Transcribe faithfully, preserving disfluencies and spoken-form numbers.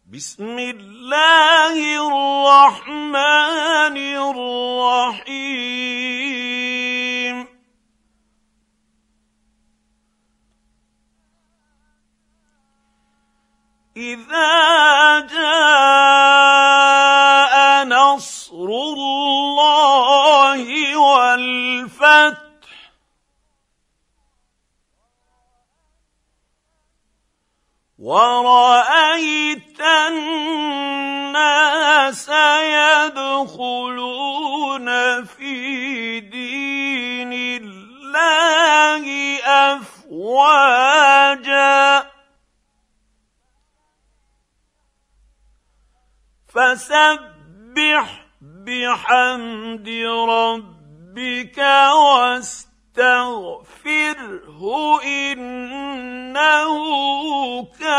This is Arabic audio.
بسم الله الرحمن الرحيم إذا جاء نصر الله والفتح ورأيت الناس يدخلون في دين الله أفواجا فسبح بحمد ربك واستغفره إنه كان